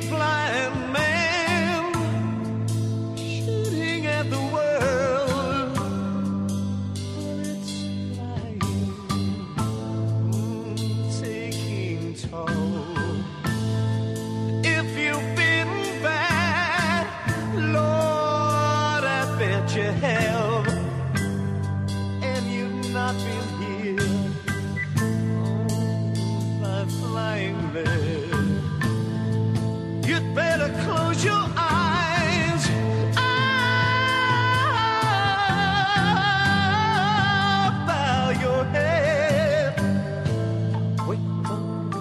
blind man shooting at the world, but it's flying, taking toll. If you've been bad, Lord, I bet you have, and you've not been here, my flying lead. You'd better close your eyes. Bow your head. Wait for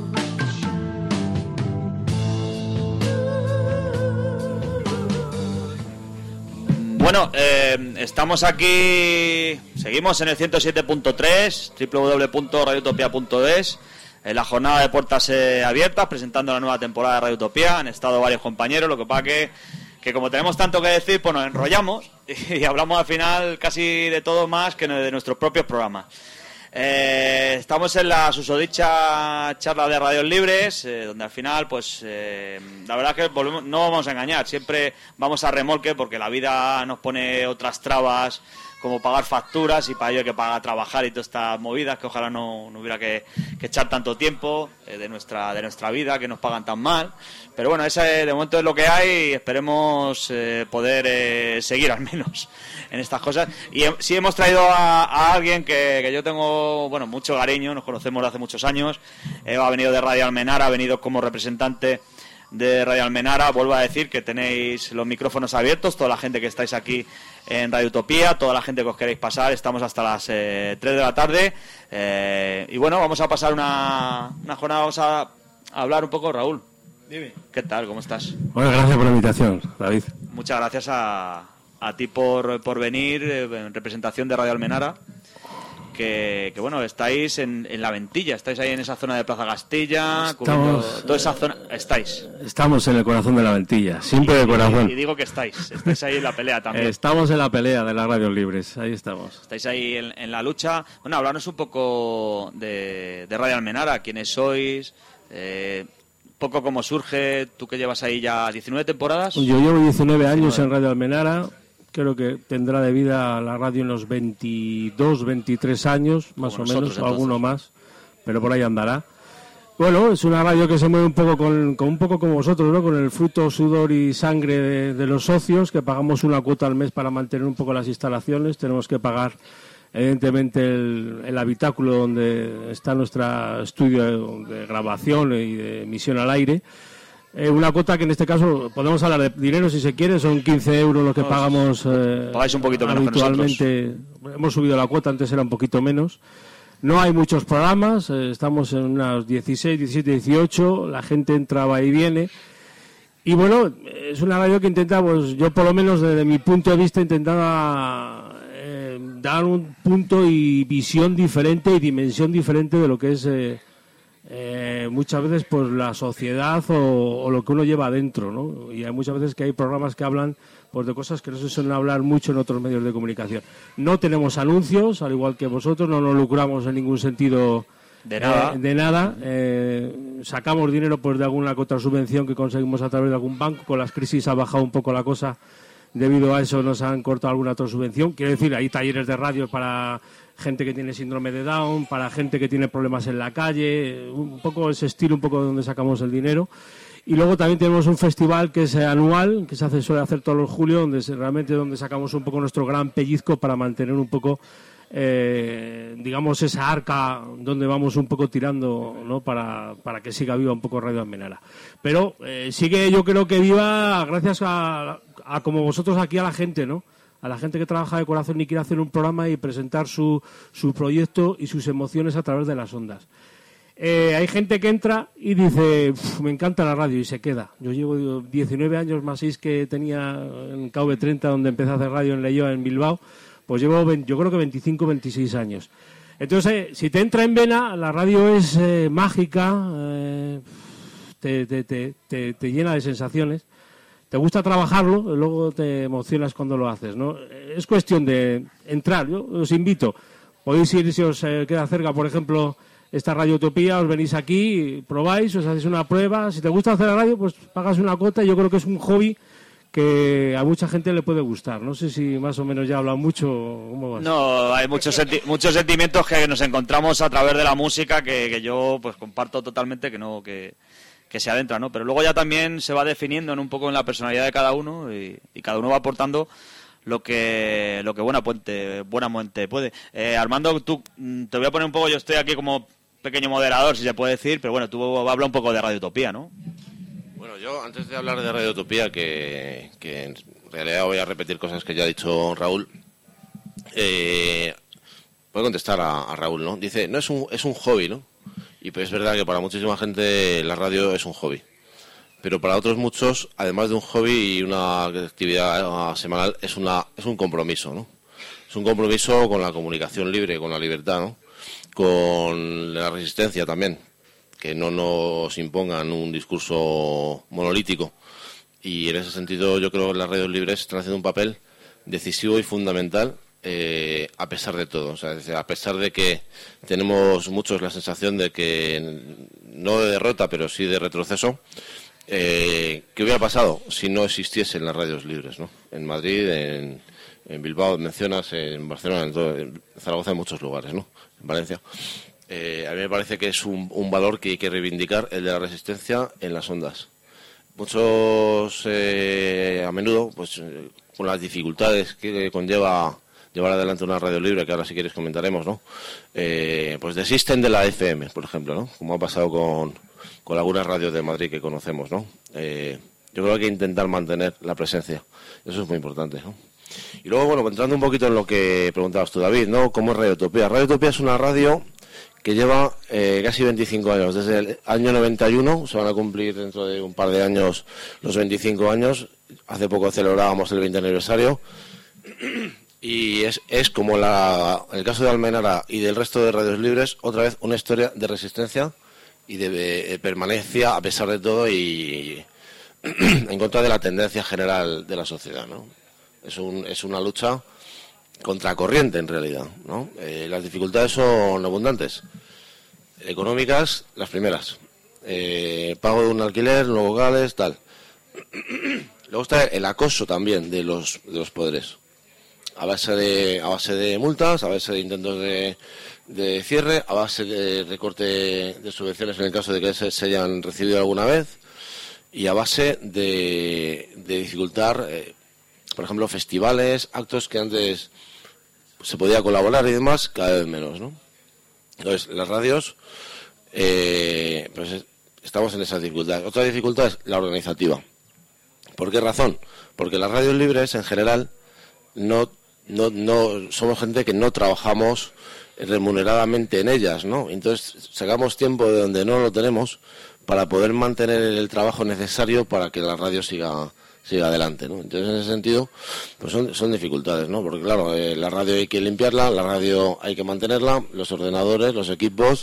Bueno, estamos aquí, seguimos en el 107.3, www.radiotopia.es. En la jornada de puertas abiertas, presentando la nueva temporada de Radio Utopía. Han estado varios compañeros, lo que pasa que como tenemos tanto que decir, pues nos enrollamos y hablamos al final casi de todo más que de nuestros propios programas. Estamos en la susodicha charla de Radios Libres, donde al final, pues la verdad es que no vamos a engañar, siempre vamos a remolque porque la vida nos pone otras trabas, como pagar facturas, y para ello hay que trabajar y todas estas movidas que ojalá no hubiera que echar tanto tiempo de nuestra vida, que nos pagan tan mal. Pero bueno, ese de momento es lo que hay y esperemos poder seguir al menos en estas cosas. Y sí hemos traído a alguien que yo tengo, bueno, mucho cariño, nos conocemos de hace muchos años. Ha venido de Radio Almenara, ha venido como representante de Radio Almenara. Vuelvo a decir que tenéis los micrófonos abiertos, toda la gente que estáis aquí en Radio Utopía, toda la gente que os queréis pasar, estamos hasta las 3 de la tarde, y bueno, vamos a pasar una jornada, vamos a hablar un poco. Raúl, dime, ¿qué tal? ¿Cómo estás? Bueno, gracias por la invitación, David. Muchas gracias a ti por venir en representación de Radio Almenara. Que bueno, estáis en la Ventilla, estáis ahí en esa zona de Plaza Castilla, toda esa zona, Estamos en el corazón de la Ventilla, siempre de corazón. Y digo que estáis ahí en la pelea también. Estamos en la pelea de las radios libres, ahí estamos. Estáis ahí en la lucha. Bueno, hablarnos un poco de Radio Almenara, quiénes sois, poco cómo surge, tú que llevas ahí ya 19 temporadas. Yo llevo 19 años en Radio Almenara. Creo que tendrá de vida la radio unos 22, 23 años, más o menos, o alguno más, pero por ahí andará. Bueno, es una radio que se mueve un poco con un poco como vosotros, ¿no? Con el fruto, sudor y sangre de los socios, que pagamos una cuota al mes para mantener un poco las instalaciones. Tenemos que pagar, evidentemente, el habitáculo donde está nuestro estudio de grabación y de emisión al aire. Una cuota que en este caso podemos hablar de dinero si se quiere, son 15 euros lo que pagamos pagáis un poquito menos habitualmente. Hemos subido la cuota, antes era un poquito menos. No hay muchos programas, estamos en unas 16, 17, 18, la gente entra, va y viene. Y bueno, es una radio que intenta, pues yo por lo menos desde mi punto de vista intentaba dar un punto y visión diferente y dimensión diferente de lo que es muchas veces pues la sociedad o lo que uno lleva adentro, ¿no? Y hay muchas veces que hay programas que hablan pues de cosas que no se suelen hablar mucho en otros medios de comunicación. No tenemos anuncios, al igual que vosotros, no nos lucramos en ningún sentido de nada. Sacamos dinero pues de alguna que otra subvención que conseguimos a través de algún banco. Con las crisis ha bajado un poco la cosa, debido a eso nos han cortado alguna otra subvención. Quiero decir, hay talleres de radio para gente que tiene síndrome de Down, para gente que tiene problemas en la calle, un poco ese estilo, un poco de donde sacamos el dinero. Y luego también tenemos un festival que es anual, que suele hacer todos los julios, donde sacamos un poco nuestro gran pellizco para mantener un poco, digamos, esa arca donde vamos un poco tirando, ¿no? para que siga viva un poco Radio Almenara. Pero sigue, yo creo que viva gracias a como vosotros aquí, a la gente, ¿no? A la gente que trabaja de corazón y quiere hacer un programa y presentar su proyecto y sus emociones a través de las ondas. Hay gente que entra y dice, me encanta la radio, y se queda. Yo llevo 19 años más 6 que tenía en KV30, donde empecé a hacer radio en Leioa, en Bilbao, pues llevo yo creo que 25, 26 años. Entonces, si te entra en vena, la radio es mágica, te llena de sensaciones. Te gusta trabajarlo, luego te emocionas cuando lo haces, ¿no? Es cuestión de entrar. Yo os invito. Podéis ir, si os queda cerca, por ejemplo, esta Radio Utopía, os venís aquí, probáis, os hacéis una prueba. Si te gusta hacer la radio, pues pagas una cuota. Yo creo que es un hobby que a mucha gente le puede gustar. No sé si más o menos ya habla mucho. ¿Cómo vas? No, hay muchos muchos sentimientos que nos encontramos a través de la música que yo pues comparto totalmente, que se adentra, ¿no? Pero luego ya también se va definiendo un poco en la personalidad de cada uno y cada uno va aportando lo que buenamente puede. Armando, tú te voy a poner un poco, yo estoy aquí como pequeño moderador, si se puede decir, pero bueno, tú habla un poco de Radio Utopía, ¿no? Bueno, yo antes de hablar de Radio Utopía, que en realidad voy a repetir cosas que ya ha dicho Raúl, voy a contestar a Raúl, ¿no? Dice, no es un hobby, ¿no? Y pues es verdad que para muchísima gente la radio es un hobby. Pero para otros muchos, además de un hobby y una actividad semanal, es un compromiso, ¿no? Es un compromiso con la comunicación libre, con la libertad, ¿no? Con la resistencia también, que no nos impongan un discurso monolítico. Y en ese sentido yo creo que las radios libres están haciendo un papel decisivo y fundamental a pesar de todo. O sea, a pesar de que tenemos muchos la sensación de que, no de derrota, pero sí de retroceso, ¿qué hubiera pasado si no existiesen las radios libres, ¿no? En Madrid, en Bilbao, mencionas, en Barcelona, en Zaragoza, en muchos lugares, ¿no? En Valencia. A mí me parece que es un valor que hay que reivindicar, el de la resistencia en las ondas. Muchos, a menudo, pues con las dificultades que conlleva llevar adelante una radio libre, que ahora si quieres comentaremos, ¿no? Pues desisten de la FM, por ejemplo, ¿no? Como ha pasado con algunas radios de Madrid que conocemos, ¿no? Yo creo que hay que intentar mantener la presencia. Eso es muy importante, ¿no? Y luego, bueno, entrando un poquito en lo que preguntabas tú, David, ¿no? ¿Cómo es Radio Utopía? Radio Utopía es una radio que lleva casi 25 años. Desde el año 91, se van a cumplir dentro de un par de años los 25 años. Hace poco celebrábamos el 20 aniversario. Y es como el caso de Almenara y del resto de radios libres, otra vez una historia de resistencia y de permanencia a pesar de todo y en contra de la tendencia general de la sociedad, ¿no? Es una lucha contracorriente en realidad, ¿no? Las dificultades son abundantes, económicas las primeras, pago de un alquiler, locales, tal. Luego está el acoso también de los poderes, a base de multas, a base de intentos de cierre, a base de recorte de subvenciones en el caso de que se hayan recibido alguna vez, y a base de dificultar, por ejemplo, festivales, actos que antes se podía colaborar y demás, cada vez menos, ¿no? Entonces, las radios, pues estamos en esas dificultades. Otra dificultad es la organizativa. ¿Por qué razón? Porque las radios libres, en general, no somos gente que no trabajamos remuneradamente en ellas, ¿no? Entonces sacamos tiempo de donde no lo tenemos para poder mantener el trabajo necesario para que la radio siga adelante, ¿no? Entonces en ese sentido pues son dificultades, ¿no? Porque claro, la radio hay que limpiarla, la radio hay que mantenerla, los ordenadores, los equipos,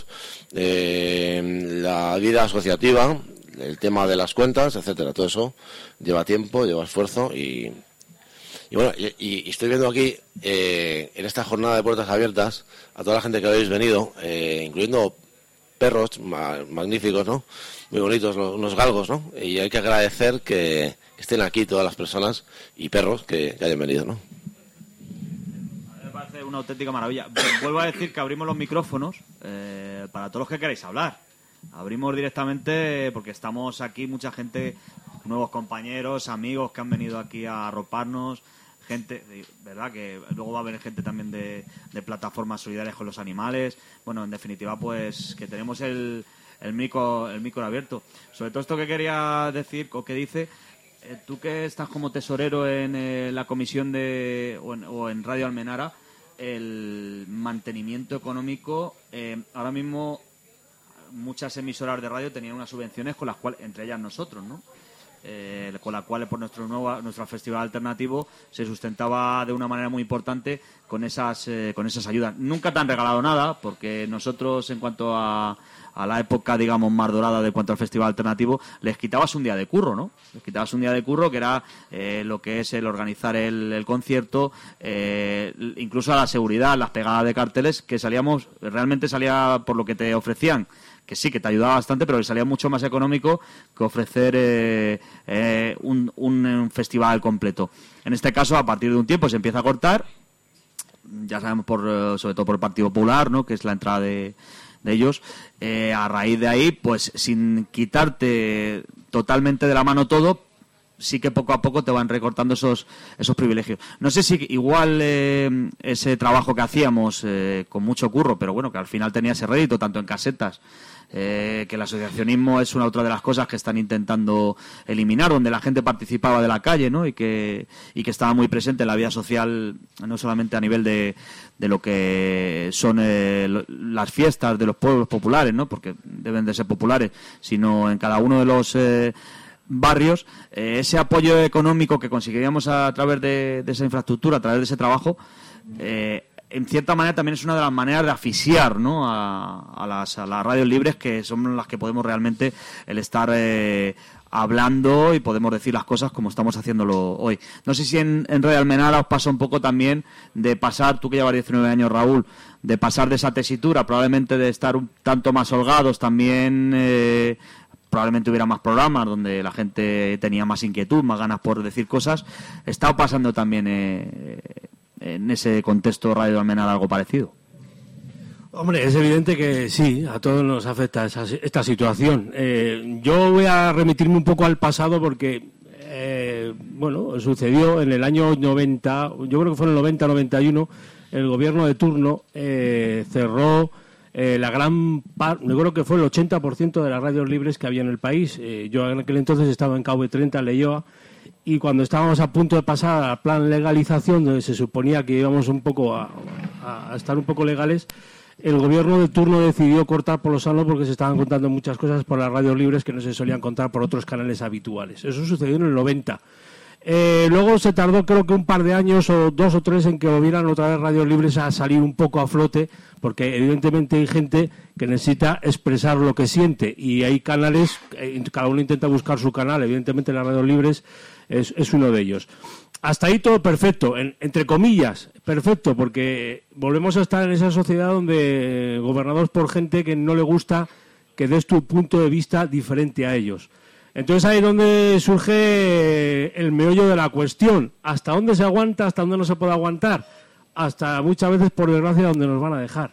la vida asociativa, el tema de las cuentas, etcétera, todo eso lleva tiempo, lleva esfuerzo y bueno, y estoy viendo aquí, en esta jornada de puertas abiertas, a toda la gente que habéis venido, incluyendo perros magníficos, ¿no? Muy bonitos, unos galgos, ¿no? Y hay que agradecer que estén aquí todas las personas y perros que hayan venido, ¿no? A mí me parece una auténtica maravilla. Vuelvo a decir que abrimos los micrófonos para todos los que queráis hablar. Abrimos directamente porque estamos aquí, mucha gente, nuevos compañeros, amigos que han venido aquí a arroparnos, gente, ¿verdad? Que luego va a haber gente también de plataformas solidarias con los animales. Bueno, en definitiva, pues que tenemos el micro abierto. Sobre todo esto que quería decir, o que dice, tú que estás como tesorero en la comisión o en Radio Almenara, el mantenimiento económico, ahora mismo muchas emisoras de radio tenían unas subvenciones con las cuales, entre ellas nosotros, ¿no? con la cual por nuestro festival alternativo se sustentaba de una manera muy importante con esas ayudas. Nunca te han regalado nada, porque nosotros, en cuanto a la época, digamos, más dorada de cuanto al festival alternativo, les quitabas un día de curro, ¿no? Les quitabas un día de curro, que era lo que es el organizar el concierto, incluso a la seguridad, las pegadas de carteles, que realmente salía por lo que te ofrecían, que sí, que te ayudaba bastante, pero que salía mucho más económico que ofrecer un festival completo. En este caso, a partir de un tiempo se empieza a cortar, ya sabemos, sobre todo por el Partido Popular, ¿no?, que es la entrada de ellos. A raíz de ahí, pues sin quitarte totalmente de la mano todo, sí que poco a poco te van recortando esos privilegios. No sé si igual ese trabajo que hacíamos con mucho curro, pero bueno, que al final tenía ese rédito, tanto en casetas, que el asociacionismo es una otra de las cosas que están intentando eliminar, donde la gente participaba de la calle, ¿no?, y que estaba muy presente en la vida social, no solamente a nivel de lo que son las fiestas de los pueblos populares, ¿no?, porque deben de ser populares, sino en cada uno de los barrios. Ese apoyo económico que conseguiríamos a través de esa infraestructura, a través de ese trabajo, en cierta manera también es una de las maneras de asfixiar, ¿no?, a las radios libres, que son las que podemos realmente el estar hablando y podemos decir las cosas como estamos haciéndolo hoy. No sé si en Radio Almenara os pasa un poco también de pasar, tú que llevas 19 años, Raúl, de pasar de esa tesitura, probablemente de estar un tanto más holgados también. Probablemente hubiera más programas donde la gente tenía más inquietud, más ganas por decir cosas. ¿Está pasando también en ese contexto Radio Almenara algo parecido? Hombre, es evidente que sí, a todos nos afecta esta situación. Yo voy a remitirme un poco al pasado porque, sucedió en el año 90, yo creo que fue en el 90-91, el gobierno de turno cerró la gran parte, yo creo que fue el 80% de las radios libres que había en el país. Yo en aquel entonces estaba en KV30, en Leioa, y cuando estábamos a punto de pasar al plan legalización, donde se suponía que íbamos un poco a estar un poco legales, el gobierno de turno decidió cortar por lo sano porque se estaban contando muchas cosas por las radios libres que no se solían contar por otros canales habituales. Eso sucedió en el 90. Luego se tardó creo que un par de años o 2 o 3 en que volvieran otra vez radios libres a salir un poco a flote, porque evidentemente hay gente que necesita expresar lo que siente y hay canales, cada uno intenta buscar su canal, evidentemente las radios libres es uno de ellos. Hasta ahí todo perfecto, entre comillas, perfecto, porque volvemos a estar en esa sociedad donde gobernados por gente que no le gusta que des tu punto de vista diferente a ellos. Entonces ahí es donde surge el meollo de la cuestión. ¿Hasta dónde se aguanta? ¿Hasta dónde no se puede aguantar? Hasta muchas veces, por desgracia, donde nos van a dejar.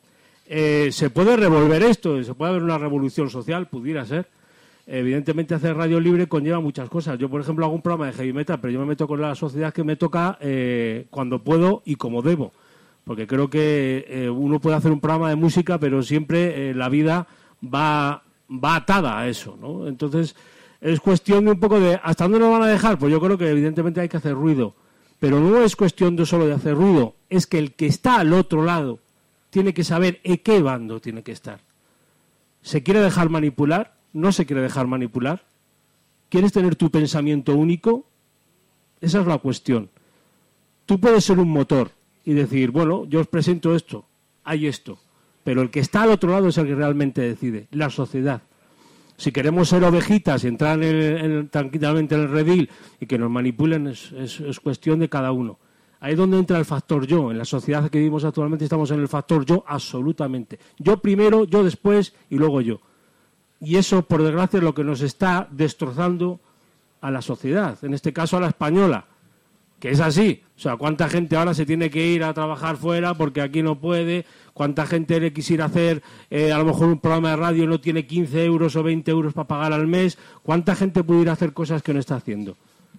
¿Se puede revolver esto? ¿Se puede haber una revolución social? Pudiera ser. Evidentemente hacer radio libre conlleva muchas cosas. Yo, por ejemplo, hago un programa de heavy metal, pero yo me meto con la sociedad que me toca cuando puedo y como debo. Porque creo que uno puede hacer un programa de música, pero siempre la vida va atada a eso, ¿no? Entonces, es cuestión de un poco de ¿hasta dónde nos van a dejar? Pues yo creo que evidentemente hay que hacer ruido. Pero no es cuestión de solo de hacer ruido, es que el que está al otro lado tiene que saber en qué bando tiene que estar. ¿Se quiere dejar manipular? ¿No se quiere dejar manipular? ¿Quieres tener tu pensamiento único? Esa es la cuestión. Tú puedes ser un motor y decir, bueno, yo os presento esto, hay esto. Pero el que está al otro lado es el que realmente decide, la sociedad. Si queremos ser ovejitas y entrar tranquilamente en el redil y que nos manipulen, es cuestión de cada uno. Ahí es donde entra el factor yo. En la sociedad que vivimos actualmente estamos en el factor yo absolutamente. Yo primero, yo después y luego yo. Y eso, por desgracia, es lo que nos está destrozando a la sociedad, en este caso a la española, que es así. O sea, ¿cuánta gente ahora se tiene que ir a trabajar fuera porque aquí no puede? ¿Cuánta gente le quisiera hacer a lo mejor un programa de radio y no tiene 15 euros o 20 euros para pagar al mes? ¿Cuánta gente pudiera hacer cosas que no está haciendo?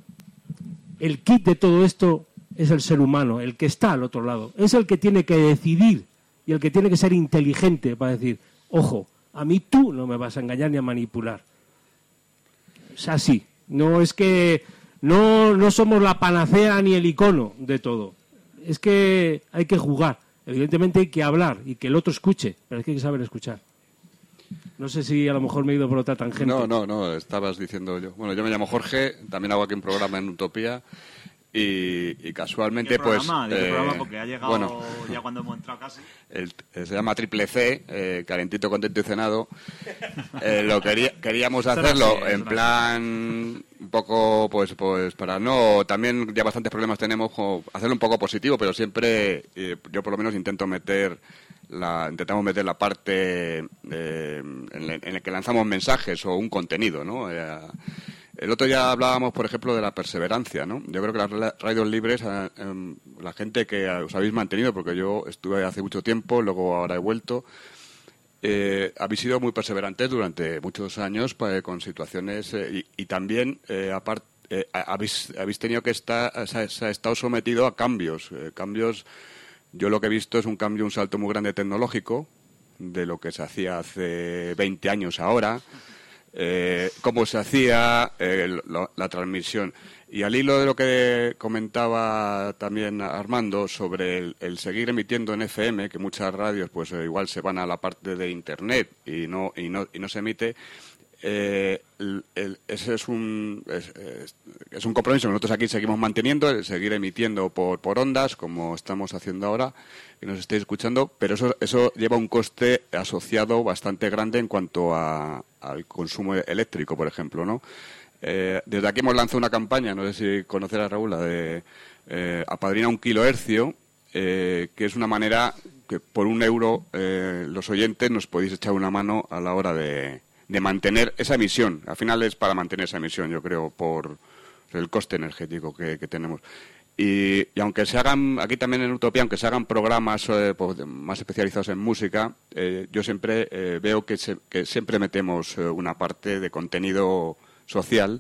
El kit de todo esto es el ser humano, el que está al otro lado. Es el que tiene que decidir y el que tiene que ser inteligente para decir, ojo, a mí tú no me vas a engañar ni a manipular. Es así. No es que no somos la panacea ni el icono de todo. Es que hay que jugar. Evidentemente hay que hablar y que el otro escuche, pero hay que saber escuchar. No sé si a lo mejor me he ido por otra tangente. No, estabas diciendo yo. Bueno, yo me llamo Jorge, también hago aquí un programa en Utopía y casualmente ¿Qué programa? ¿De qué programa? Porque ha llegado bueno, ya cuando hemos entrado casi. Se llama Triple C, calentito, contento y cenado. Queríamos hacerlo en plan un poco, pues para no, también ya bastantes problemas tenemos, hacerlo un poco positivo, pero siempre yo por lo menos intentamos meter la parte en la que lanzamos mensajes o un contenido, ¿no? El otro día hablábamos, por ejemplo, de la perseverancia, ¿no? Yo creo que las radios libres, la gente que os habéis mantenido, porque yo estuve hace mucho tiempo, luego ahora he vuelto, habéis sido muy perseverantes durante muchos años con situaciones y también, aparte, habéis tenido que se ha estado sometido a cambios. Yo lo que he visto es un salto muy grande tecnológico de lo que se hacía hace 20 años ahora. Cómo se hacía la transmisión. Y al hilo de lo que comentaba también Armando sobre el seguir emitiendo en FM, que muchas radios pues igual se van a la parte de Internet y no se emite, ese es un compromiso que nosotros aquí seguimos manteniendo, el seguir emitiendo por ondas, como estamos haciendo ahora, que nos estéis escuchando, pero eso lleva un coste asociado bastante grande en cuanto al consumo eléctrico, por ejemplo, ¿no? Desde aquí hemos lanzado una campaña, no sé si conocerás, Raúl, la de Apadrina 1 kilohercio, que es una manera que por €1 los oyentes nos podéis echar una mano a la hora de mantener esa emisión. Al final es para mantener esa emisión, yo creo, por el coste energético que tenemos. Y aunque se hagan, aquí también en Utopía, aunque se hagan programas más especializados en música, yo siempre veo que siempre metemos una parte de contenido social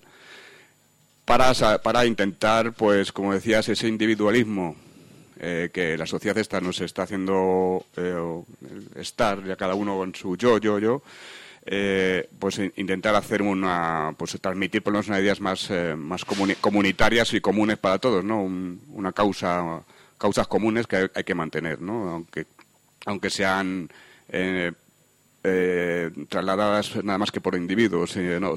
para intentar, pues como decías, ese individualismo que la sociedad nos está haciendo estar, ya cada uno con su yo, pues intentar hacer transmitir por lo menos unas ideas más comunitarias y comunes para todos, ¿no? Causas comunes que hay que mantener, ¿no? Aunque sean trasladadas nada más que por individuos,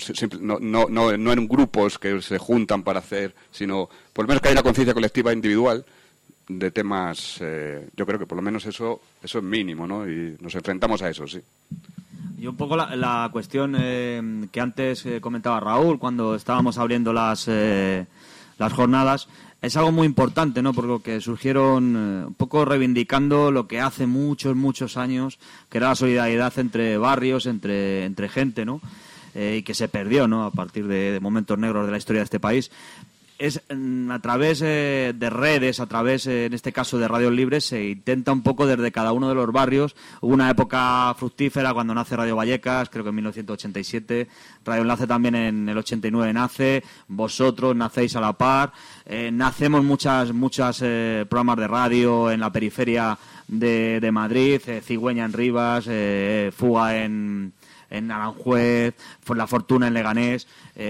no en grupos que se juntan para hacer, sino por lo menos que haya una conciencia colectiva individual de temas. Yo creo que por lo menos eso es mínimo, ¿no? Y nos enfrentamos a eso, sí. Y un poco la cuestión que antes comentaba Raúl cuando estábamos abriendo las jornadas, es algo muy importante, ¿no? Porque surgieron un poco reivindicando lo que hace muchos años, que era la solidaridad entre barrios, entre gente, ¿no? Y que se perdió, ¿no? A partir de momentos negros de la historia de este país. Es a través de redes, a través, en este caso, de radios libres, se intenta un poco desde cada uno de los barrios. Hubo una época fructífera cuando nace Radio Vallecas, creo que en 1987. Radio Enlace también en el 89 nace. Vosotros nacéis a la par. Nacemos muchas programas de radio en la periferia de Madrid. Cigüeña en Rivas, Fuga en Aranjuez, La Fortuna en Leganés.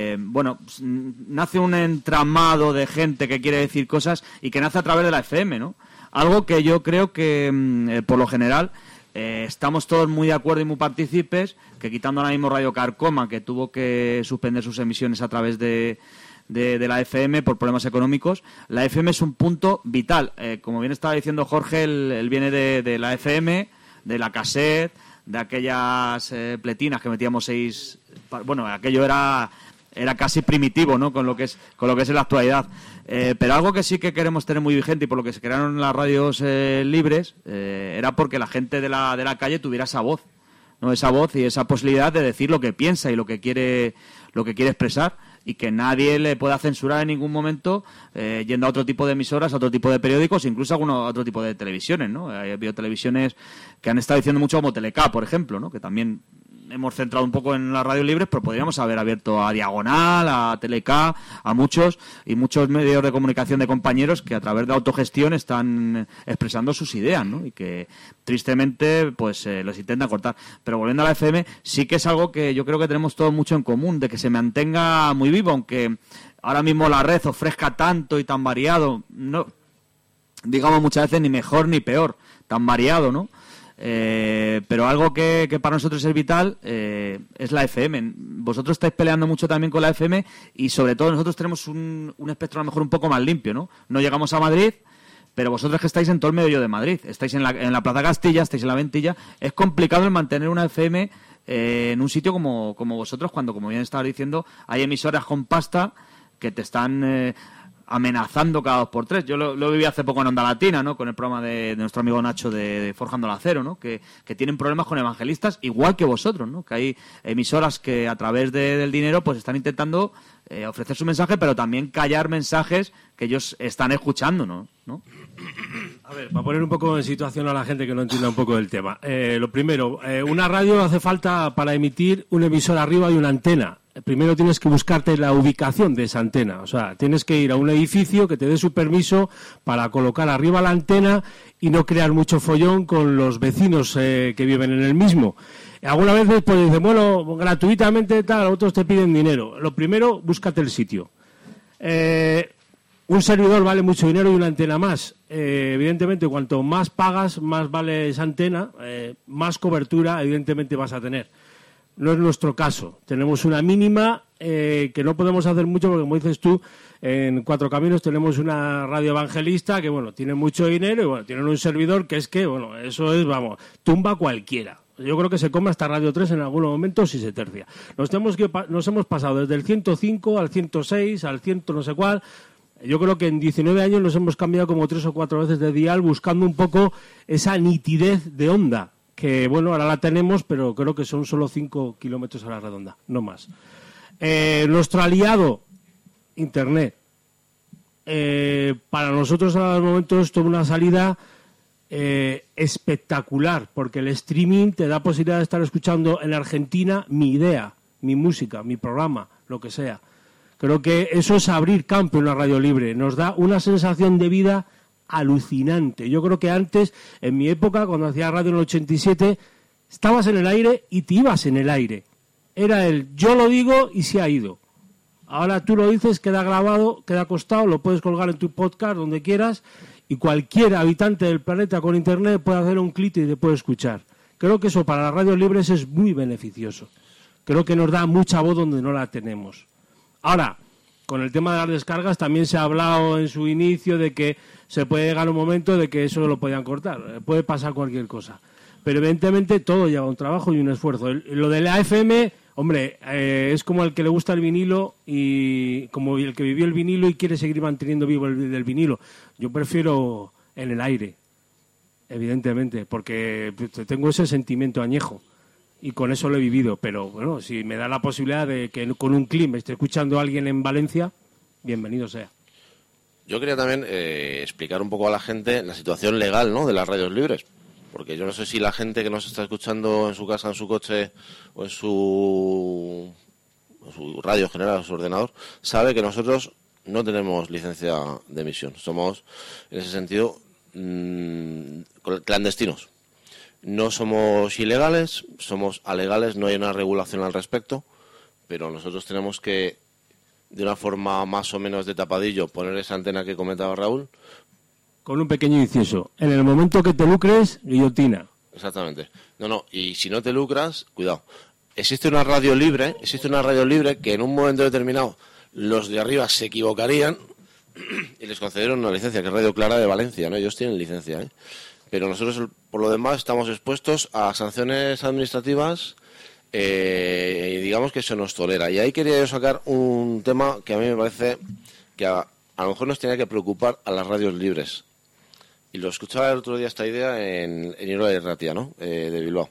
Nace un entramado de gente que quiere decir cosas y que nace a través de la FM, ¿no? Algo que yo creo que, por lo general, estamos todos muy de acuerdo y muy partícipes, que quitando ahora mismo Radio Carcoma, que tuvo que suspender sus emisiones a través de la FM por problemas económicos, la FM es un punto vital. Como bien estaba diciendo Jorge, él viene de la FM, de la cassette, de aquellas pletinas que metíamos 6... Bueno, aquello era casi primitivo, ¿no? Con lo que es en la actualidad. Pero algo que sí que queremos tener muy vigente y por lo que se crearon las radios libres era porque la gente de la calle tuviera esa voz, ¿no? Esa voz y esa posibilidad de decir lo que piensa y lo que quiere expresar, y que nadie le pueda censurar en ningún momento yendo a otro tipo de emisoras, a otro tipo de periódicos, incluso a otro tipo de televisiones, ¿no? Hay habido televisiones que han estado diciendo mucho, como Teleca, por ejemplo, ¿no? Que también hemos centrado un poco en las radios libres, pero podríamos haber abierto a Diagonal, a Teleca, a muchos medios de comunicación de compañeros que a través de autogestión están expresando sus ideas, ¿no? Y que tristemente pues los intentan cortar. Pero volviendo a la FM, sí que es algo que yo creo que tenemos todos mucho en común, de que se mantenga muy vivo, aunque ahora mismo la red ofrezca tanto y tan variado, no digamos muchas veces ni mejor ni peor, tan variado, ¿no? Pero algo que para nosotros es vital es la FM. Vosotros estáis peleando mucho también con la FM y sobre todo nosotros tenemos un espectro a lo mejor un poco más limpio, ¿no? No llegamos a Madrid, pero vosotros que estáis en todo el medio de Madrid, estáis en la Plaza Castilla, estáis en la Ventilla, es complicado el mantener una FM en un sitio como vosotros, cuando, como bien estaba diciendo, hay emisoras con pasta que te están amenazando cada 2 por 3. Yo lo viví hace poco en Onda Latina, ¿no? Con el programa de nuestro amigo Nacho de Forjando el Acero, ¿no? Que tienen problemas con evangelistas igual que vosotros, ¿no? Que hay emisoras que a través del dinero pues están intentando ofrecer su mensaje, pero también callar mensajes que ellos están escuchando, ¿no? A ver, para poner un poco en situación a la gente que no entienda un poco del tema. Lo primero, una radio hace falta para emitir un emisor arriba y una antena. Primero tienes que buscarte la ubicación de esa antena. O sea, tienes que ir a un edificio que te dé su permiso para colocar arriba la antena y no crear mucho follón con los vecinos que viven en el mismo. Algunas veces pues dicen, bueno, gratuitamente tal, otros te piden dinero. Lo primero, búscate el sitio. Un servidor vale mucho dinero y una antena más. Evidentemente, cuanto más pagas, más vale esa antena, más cobertura evidentemente vas a tener. No es nuestro caso. Tenemos una mínima que no podemos hacer mucho porque, como dices tú, en Cuatro Caminos tenemos una radio evangelista que, bueno, tiene mucho dinero y, bueno, tienen un servidor que es que, bueno, eso es, vamos, tumba cualquiera. Yo creo que se come hasta Radio 3 en algún momento si se tercia. Nos hemos pasado desde el 105 al 106, al 100 no sé cuál. Yo creo que en 19 años nos hemos cambiado como 3 o 4 veces de dial buscando un poco esa nitidez de onda. Que, bueno, ahora la tenemos, pero creo que son solo 5 kilómetros a la redonda, no más. Nuestro aliado, Internet. Para nosotros, al momento, es toda una salida espectacular, porque el streaming te da posibilidad de estar escuchando en Argentina mi idea, mi música, mi programa, lo que sea. Creo que eso es abrir campo en la radio libre. Nos da una sensación de vida alucinante. Yo creo que antes, en mi época, cuando hacía radio en el 87, estabas en el aire y te ibas en el aire. Era yo lo digo y se ha ido. Ahora tú lo dices, queda grabado, queda acostado, lo puedes colgar en tu podcast donde quieras y cualquier habitante del planeta con internet puede hacer un clic y te puede escuchar. Creo que eso para las radios libres es muy beneficioso. Creo que nos da mucha voz donde no la tenemos. Ahora, con el tema de las descargas también se ha hablado en su inicio de que se puede llegar un momento de que eso lo podían cortar. Puede pasar cualquier cosa. Pero evidentemente todo lleva un trabajo y un esfuerzo. Lo de la FM, hombre, es como el que le gusta el vinilo y como el que vivió el vinilo y quiere seguir manteniendo vivo el vinilo. Yo prefiero en el aire, evidentemente, porque tengo ese sentimiento añejo. Y con eso lo he vivido, pero bueno, si me da la posibilidad de que con un clip me esté escuchando a alguien en Valencia, bienvenido sea. Yo quería también explicar un poco a la gente la situación legal, ¿no?, de las radios libres, porque yo no sé si la gente que nos está escuchando en su casa, en su coche o en su radio general, en su ordenador, sabe que nosotros no tenemos licencia de emisión. Somos, en ese sentido, clandestinos. No somos ilegales, somos alegales, no hay una regulación al respecto, pero nosotros tenemos que, de una forma más o menos de tapadillo, poner esa antena que comentaba Raúl. Con un pequeño inciso. En el momento que te lucres, guillotina. Exactamente. No, y si no te lucras, cuidado. Existe una radio libre que en un momento determinado los de arriba se equivocarían y les concedieron una licencia, que es Radio Clara de Valencia, ¿no? Ellos tienen licencia, ¿eh? Pero nosotros, por lo demás, estamos expuestos a sanciones administrativas y digamos que se nos tolera. Y ahí quería yo sacar un tema que a mí me parece que a lo mejor nos tenía que preocupar a las radios libres. Y lo escuchaba el otro día esta idea en Irola de Ratia, ¿no?, de Bilbao.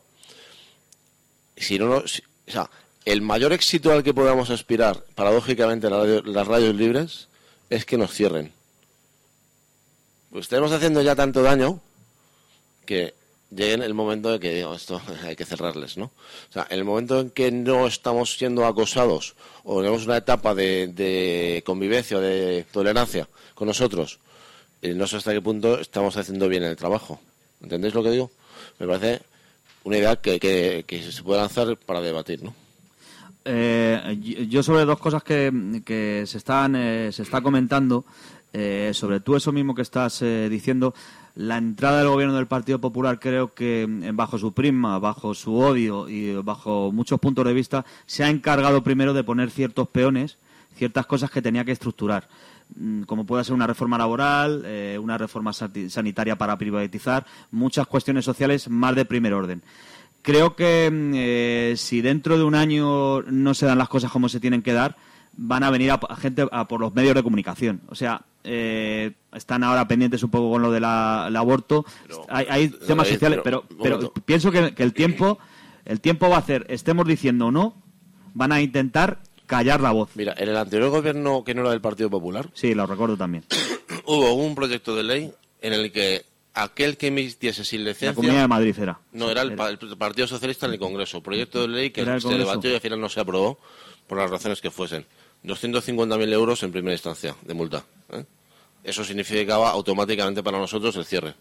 O sea, el mayor éxito al que podamos aspirar, paradójicamente, las radios libres, es que nos cierren. Pues estamos haciendo ya tanto daño que llegue el momento de que digo, esto hay que cerrarles, ¿no? O sea, en el momento en que no estamos siendo acosados o tenemos una etapa de convivencia o de tolerancia con nosotros, no sé hasta qué punto estamos haciendo bien el trabajo. ¿Entendéis lo que digo? Me parece una idea que se puede lanzar para debatir, ¿no? Yo sobre dos cosas que se está comentando. sobre todo eso mismo que estás diciendo, la entrada del gobierno del Partido Popular, creo que bajo su prisma, bajo su odio y bajo muchos puntos de vista, se ha encargado primero de poner ciertos peones, ciertas cosas que tenía que estructurar, como puede ser una reforma laboral, una reforma sanitaria para privatizar, muchas cuestiones sociales más de primer orden. Creo que si dentro de un año no se dan las cosas como se tienen que dar, van a venir a gente por los medios de comunicación. O sea, están ahora pendientes un poco con lo del aborto. Pero, hay temas sociales, pero pienso que el tiempo va a hacer, estemos diciendo o no, van a intentar callar la voz. Mira, en el anterior gobierno, que no era del Partido Popular, Sí, lo recuerdo también. hubo un proyecto de ley en el que aquel que emitiese sin La licencia... Comunidad de Madrid era. No, era el Partido Socialista en el Congreso. Proyecto de ley que Era el se Congreso. debatió y al final no se aprobó por las razones que fuesen. 250.000 euros en primera instancia de multa. Eso significaba automáticamente para nosotros el cierre.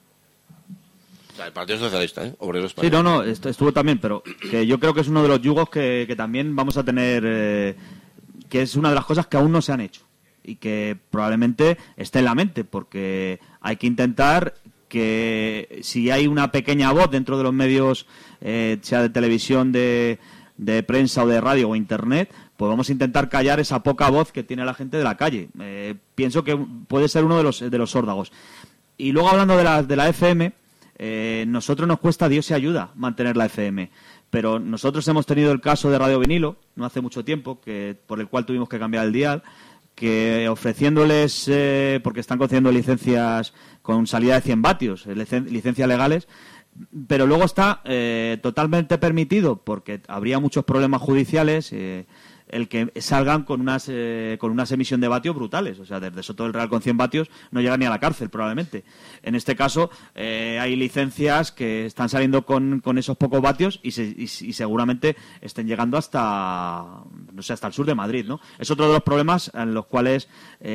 O sea, el Partido Socialista, Obrero Sí, Español. no, estuvo también, pero que yo creo que es uno de los yugos que también vamos a tener, que es una de las cosas que aún no se han hecho y que probablemente esté en la mente, porque hay que intentar que si hay una pequeña voz dentro de los medios, sea de televisión, de prensa o de radio o internet, pues vamos a intentar callar esa poca voz que tiene la gente de la calle. Pienso que puede ser uno de los órdagos. Y luego hablando de la FM, nosotros nos cuesta Dios y ayuda mantener la FM, pero nosotros hemos tenido el caso de Radio Vinilo no hace mucho tiempo, por el cual tuvimos que cambiar el dial, que ofreciéndoles, porque están concediendo licencias con salida de 100 vatios, licencias legales, pero luego está totalmente permitido, porque habría muchos problemas judiciales, el que salgan con unas emisiones de vatios brutales. O sea, desde Soto del Real con 100 vatios no llegan ni a la cárcel, probablemente. En este caso, hay licencias que están saliendo con esos pocos vatios y seguramente estén llegando hasta el sur de Madrid, ¿no? Es otro de los problemas en los cuales